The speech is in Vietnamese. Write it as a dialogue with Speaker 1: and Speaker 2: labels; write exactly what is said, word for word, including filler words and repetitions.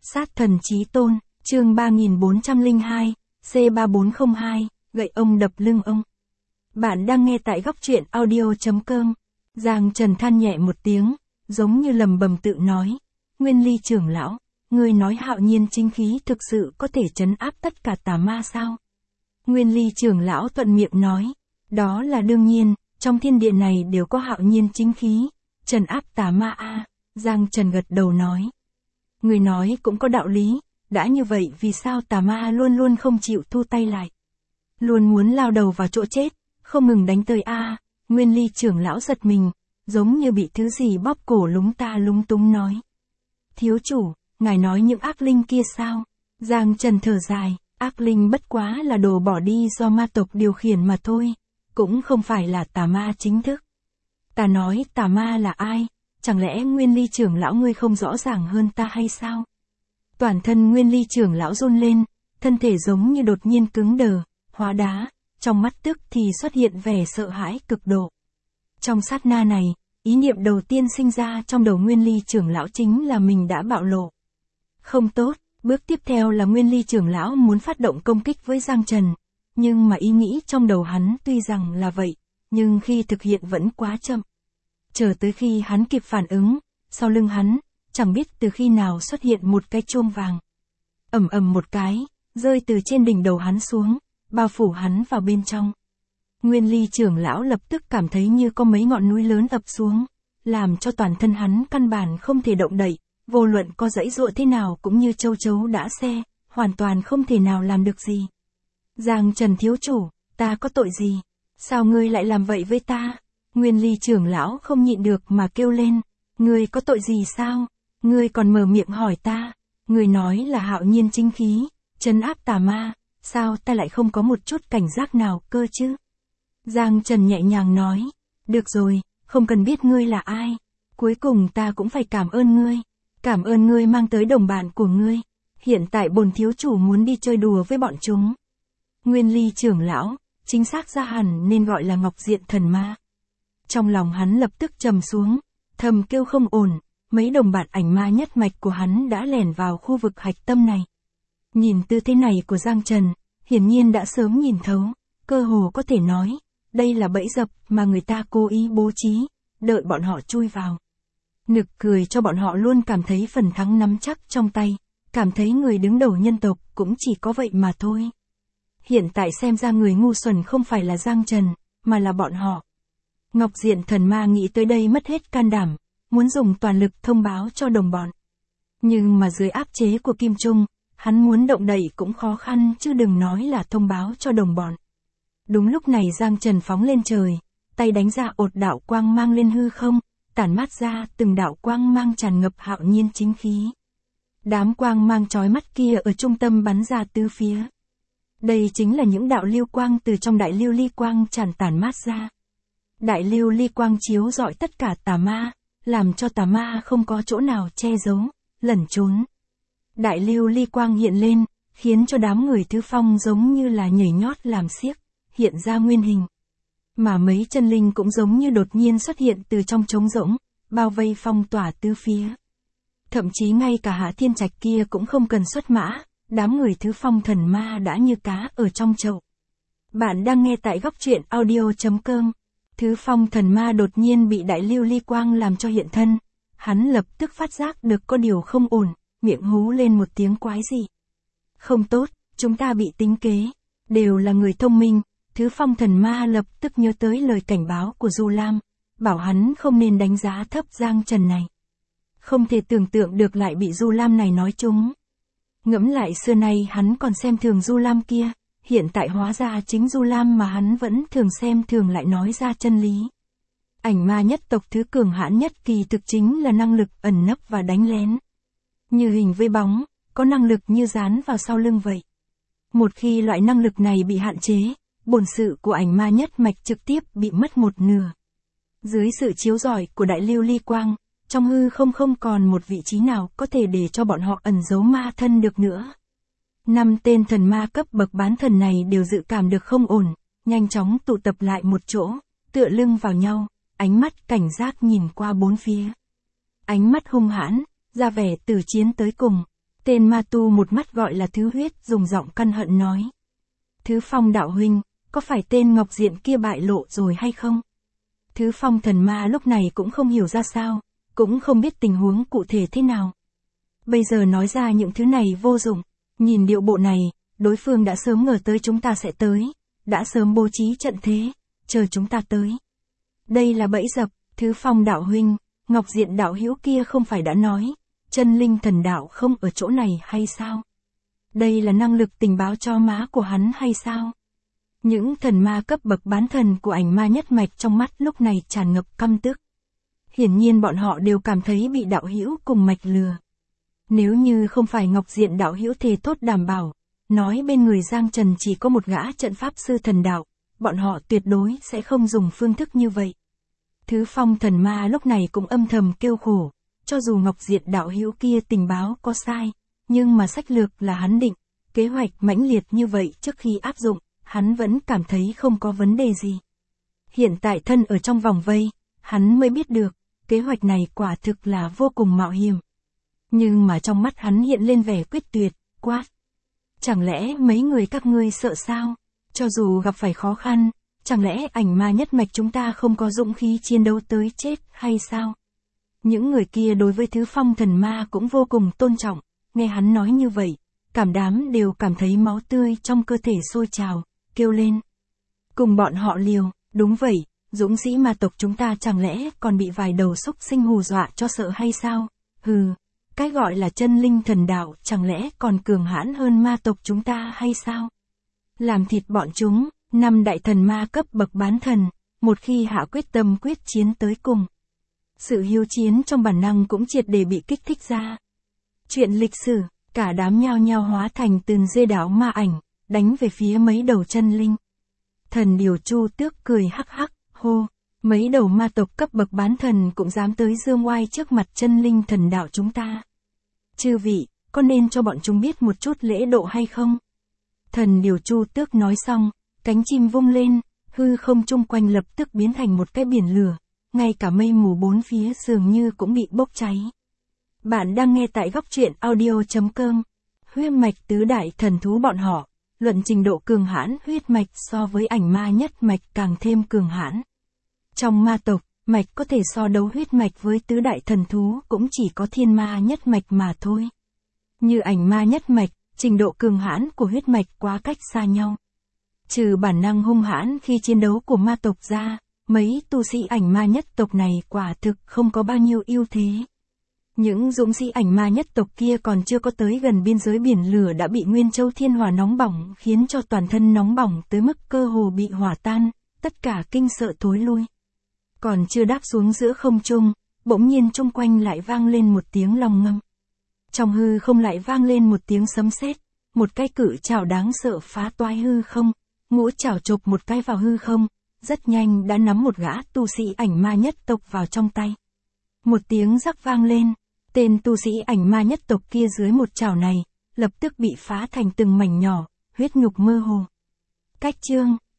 Speaker 1: Sát thần chí tôn, chương ba nghìn bốn trăm lẻ hai, C ba bốn không hai, gậy ông đập lưng ông. Bạn đang nghe tại góc truyện audio.com. Giang Trần than nhẹ một tiếng, giống như lầm bầm tự nói. Nguyên Ly trưởng lão, ngươi nói hạo nhiên chính khí thực sự có thể trấn áp tất cả tà ma sao? Nguyên Ly trưởng lão thuận miệng nói. Đó là đương nhiên, trong thiên địa này đều có hạo nhiên chính khí, trấn áp tà ma a. Giang Trần gật đầu nói. Người nói cũng có đạo lý, đã như vậy vì sao tà ma luôn luôn không chịu thu tay lại? Luôn muốn lao đầu vào chỗ chết, không ngừng đánh tới a. Nguyên Ly trưởng lão giật mình, giống như bị thứ gì bóp cổ lúng ta lúng túng nói. Thiếu chủ, ngài nói những ác linh kia sao? Giang Trần thở dài, ác linh bất quá là đồ bỏ đi do ma tộc điều khiển mà thôi, cũng không phải là tà ma chính thức. Ta nói tà ma là ai? Chẳng lẽ Nguyên Ly trưởng lão ngươi không rõ ràng hơn ta hay sao? Toàn thân Nguyên Ly trưởng lão run lên, thân thể giống như đột nhiên cứng đờ, hóa đá, trong mắt tức thì xuất hiện vẻ sợ hãi cực độ. Trong sát na này, ý niệm đầu tiên sinh ra trong đầu Nguyên Ly trưởng lão chính là mình đã bạo lộ. Không tốt, bước tiếp theo là Nguyên Ly trưởng lão muốn phát động công kích với Giang Trần, nhưng mà ý nghĩ trong đầu hắn tuy rằng là vậy, nhưng khi thực hiện vẫn quá chậm. Chờ tới khi hắn kịp phản ứng, sau lưng hắn, chẳng biết từ khi nào xuất hiện một cái chuông vàng. Ầm ầm một cái, rơi từ trên đỉnh đầu hắn xuống, bao phủ hắn vào bên trong. Nguyên Ly trưởng lão lập tức cảm thấy như có mấy ngọn núi lớn ập xuống, làm cho toàn thân hắn căn bản không thể động đậy, vô luận có giãy giụa thế nào cũng như châu chấu đã xe, hoàn toàn không thể nào làm được gì. Giang Trần thiếu chủ, ta có tội gì? Sao ngươi lại làm vậy với ta? Nguyên Ly trưởng lão không nhịn được mà kêu lên, ngươi có tội gì sao? Ngươi còn mở miệng hỏi ta, ngươi nói là hạo nhiên chính khí, trấn áp tà ma, sao ta lại không có một chút cảnh giác nào cơ chứ? Giang Trần nhẹ nhàng nói, được rồi, không cần biết ngươi là ai, cuối cùng ta cũng phải cảm ơn ngươi, cảm ơn ngươi mang tới đồng bạn của ngươi, hiện tại bổn thiếu chủ muốn đi chơi đùa với bọn chúng. Nguyên Ly trưởng lão, chính xác ra hẳn nên gọi là Ngọc Diện thần ma. Trong lòng hắn lập tức trầm xuống, thầm kêu không ổn, mấy đồng bạn ảnh ma nhất mạch của hắn đã lẻn vào khu vực hạch tâm này. Nhìn tư thế này của Giang Trần, hiển nhiên đã sớm nhìn thấu, cơ hồ có thể nói, đây là bẫy dập mà người ta cố ý bố trí, đợi bọn họ chui vào. Nực cười cho bọn họ luôn cảm thấy phần thắng nắm chắc trong tay, cảm thấy người đứng đầu nhân tộc cũng chỉ có vậy mà thôi. Hiện tại xem ra người ngu xuẩn không phải là Giang Trần, mà là bọn họ. Ngọc Diện thần ma nghĩ tới đây mất hết can đảm, muốn dùng toàn lực thông báo cho đồng bọn. Nhưng mà dưới áp chế của Kim Trung, hắn muốn động đậy cũng khó khăn chứ đừng nói là thông báo cho đồng bọn. Đúng lúc này Giang Trần phóng lên trời, tay đánh ra ột đạo quang mang lên hư không, tản mát ra từng đạo quang mang tràn ngập hạo nhiên chính khí. Đám quang mang chói mắt kia ở trung tâm bắn ra tứ phía. Đây chính là những đạo lưu quang từ trong đại lưu ly quang tràn tản mát ra. Đại lưu ly quang chiếu rọi tất cả tà ma, làm cho tà ma không có chỗ nào che giấu, lẩn trốn. Đại lưu ly quang hiện lên, khiến cho đám người Thứ Phong giống như là nhảy nhót làm xiếc, hiện ra nguyên hình. Mà mấy chân linh cũng giống như đột nhiên xuất hiện từ trong trống rỗng, bao vây phong tỏa tứ phía. Thậm chí ngay cả Hạ Thiên Trạch kia cũng không cần xuất mã, đám người Thứ Phong thần ma đã như cá ở trong chậu. Bạn đang nghe tại góc truyện audio.com. Thứ Phong thần ma đột nhiên bị đại lưu ly quang làm cho hiện thân, hắn lập tức phát giác được có điều không ổn, miệng hú lên một tiếng quái dị. Không tốt, chúng ta bị tính kế, đều là người thông minh. Thứ Phong thần ma lập tức nhớ tới lời cảnh báo của Du Lam, bảo hắn không nên đánh giá thấp Giang Trần này. Không thể tưởng tượng được lại bị Du Lam này nói trúng. Ngẫm lại xưa nay hắn còn xem thường Du Lam kia, hiện tại hóa ra chính Du Lam mà hắn vẫn thường xem thường lại nói ra chân lý. Ảnh ma nhất tộc thứ cường hãn nhất kỳ thực chính là năng lực ẩn nấp và đánh lén. Như hình với bóng, có năng lực như dán vào sau lưng vậy. Một khi loại năng lực này bị hạn chế, bổn sự của ảnh ma nhất mạch trực tiếp bị mất một nửa. Dưới sự chiếu rọi của đại lưu ly quang, trong hư không không còn một vị trí nào có thể để cho bọn họ ẩn giấu ma thân được nữa. Năm tên thần ma cấp bậc bán thần này đều dự cảm được không ổn, nhanh chóng tụ tập lại một chỗ, tựa lưng vào nhau, ánh mắt cảnh giác nhìn qua bốn phía. Ánh mắt hung hãn, ra vẻ từ chiến tới cùng. Tên ma tu một mắt gọi là Thứ Huyết dùng giọng căm hận nói. Thứ Phong đạo huynh, có phải tên Ngọc Diện kia bại lộ rồi hay không? Thứ Phong thần ma lúc này cũng không hiểu ra sao, cũng không biết tình huống cụ thể thế nào. Bây giờ nói ra những thứ này vô dụng, nhìn điệu bộ này, đối phương đã sớm ngờ tới chúng ta sẽ tới, đã sớm bố trí trận thế, chờ chúng ta tới. Đây là bẫy dập, Thứ Phong đạo huynh, Ngọc Diện đạo hữu kia không phải đã nói, chân linh thần đạo không ở chỗ này hay sao? Đây là năng lực tình báo cho má của hắn hay sao? Những thần ma cấp bậc bán thần của Ảnh Ma Nhất Mạch trong mắt lúc này tràn ngập căm tức. Hiển nhiên bọn họ đều cảm thấy bị đạo hữu cùng mạch lừa. Nếu như không phải Ngọc Diện đạo hữu thề tốt đảm bảo, nói bên người Giang Trần chỉ có một gã trận pháp sư thần đạo, bọn họ tuyệt đối sẽ không dùng phương thức như vậy. Thứ Phong thần ma lúc này cũng âm thầm kêu khổ, cho dù Ngọc Diện đạo hữu kia tình báo có sai, nhưng mà sách lược là hắn định, kế hoạch mãnh liệt như vậy trước khi áp dụng, hắn vẫn cảm thấy không có vấn đề gì. Hiện tại thân ở trong vòng vây, hắn mới biết được, kế hoạch này quả thực là vô cùng mạo hiểm. Nhưng mà trong mắt hắn hiện lên vẻ quyết tuyệt, quát. Chẳng lẽ mấy người các ngươi sợ sao? Cho dù gặp phải khó khăn, chẳng lẽ Ảnh Ma Nhất Mạch chúng ta không có dũng khí chiến đấu tới chết hay sao? Những người kia đối với Thứ Phong thần ma cũng vô cùng tôn trọng, nghe hắn nói như vậy, cảm đám đều cảm thấy máu tươi trong cơ thể sôi trào, kêu lên. Cùng bọn họ liều, đúng vậy, dũng sĩ ma tộc chúng ta chẳng lẽ còn bị vài đầu xúc sinh hù dọa cho sợ hay sao? Hừ, cái gọi là chân linh thần đạo chẳng lẽ còn cường hãn hơn ma tộc chúng ta hay sao? Làm thịt bọn chúng, năm đại thần ma cấp bậc bán thần, một khi hạ quyết tâm quyết chiến tới cùng. Sự hiếu chiến trong bản năng cũng triệt để bị kích thích ra. Chuyện lịch sử, cả đám nhao nhao hóa thành từng dê đảo ma ảnh, đánh về phía mấy đầu chân linh. Thần Điều Chu Tước cười hắc hắc, hô, mấy đầu ma tộc cấp bậc bán thần cũng dám tới dương oai trước mặt chân linh thần đạo chúng ta. Chư vị, có nên cho bọn chúng biết một chút lễ độ hay không? Thần Điều Chu Tước nói xong, cánh chim vung lên, hư không chung quanh lập tức biến thành một cái biển lửa, ngay cả mây mù bốn phía dường như cũng bị bốc cháy. Bạn đang nghe tại góc truyện audio chấm com. Huyết mạch tứ đại thần thú bọn họ, luận trình độ cường hãn huyết mạch so với Ảnh Ma Nhất Mạch càng thêm cường hãn. Trong ma tộc, mạch có thể so đấu huyết mạch với tứ đại thần thú cũng chỉ có Thiên Ma Nhất Mạch mà thôi. Như Ảnh Ma Nhất Mạch, trình độ cường hãn của huyết mạch quá cách xa nhau. Trừ bản năng hung hãn khi chiến đấu của ma tộc ra, mấy tu sĩ Ảnh Ma nhất tộc này quả thực không có bao nhiêu ưu thế. Những dũng sĩ Ảnh Ma nhất tộc kia còn chưa có tới gần biên giới biển lửa đã bị Nguyên Châu Thiên Hỏa nóng bỏng khiến cho toàn thân nóng bỏng tới mức cơ hồ bị hỏa tan, tất cả kinh sợ thối lui. Còn chưa đáp xuống giữa không trung, bỗng nhiên chung quanh lại vang lên một tiếng long ngâm. Trong hư không lại vang lên một tiếng sấm sét, một cái cự chảo đáng sợ phá toái hư không, ngũ chảo chộp một cái vào hư không, rất nhanh đã nắm một gã tu sĩ Ảnh Ma nhất tộc vào trong tay. Một tiếng rắc vang lên, tên tu sĩ Ảnh Ma nhất tộc kia dưới một chảo này, lập tức bị phá thành từng mảnh nhỏ, huyết nhục mơ hồ. Cách chương